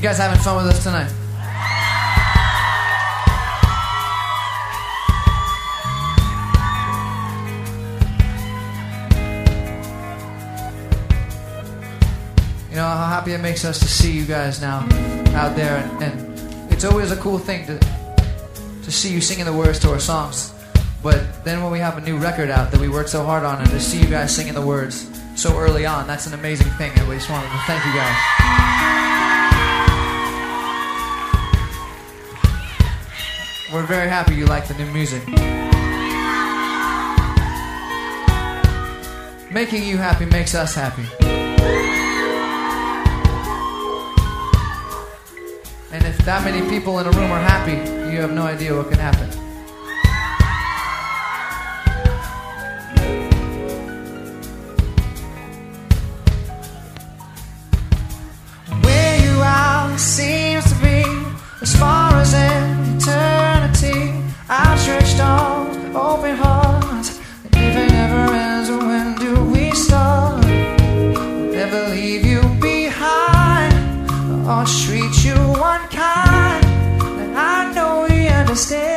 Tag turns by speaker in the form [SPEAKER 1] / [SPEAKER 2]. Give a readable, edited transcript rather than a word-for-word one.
[SPEAKER 1] You guys having fun with us tonight? You know how happy it makes us to see you guys now out there, and it's always a cool thing to see you singing the words to our songs. But then when we have a new record out that we worked so hard on, and to see you guys singing the words so early on, that's an amazing thing, and we just wanted to thank you guys. We're very happy you like the new music. Making you happy makes us happy. And if that many people in a room are happy, you have no idea what can happen. Where you are seems to be as far as an eternity. Outstretched arms, open hearts, and if it never ends, when do we start? Never leave you behind, or treat you unkind, and I know we understand.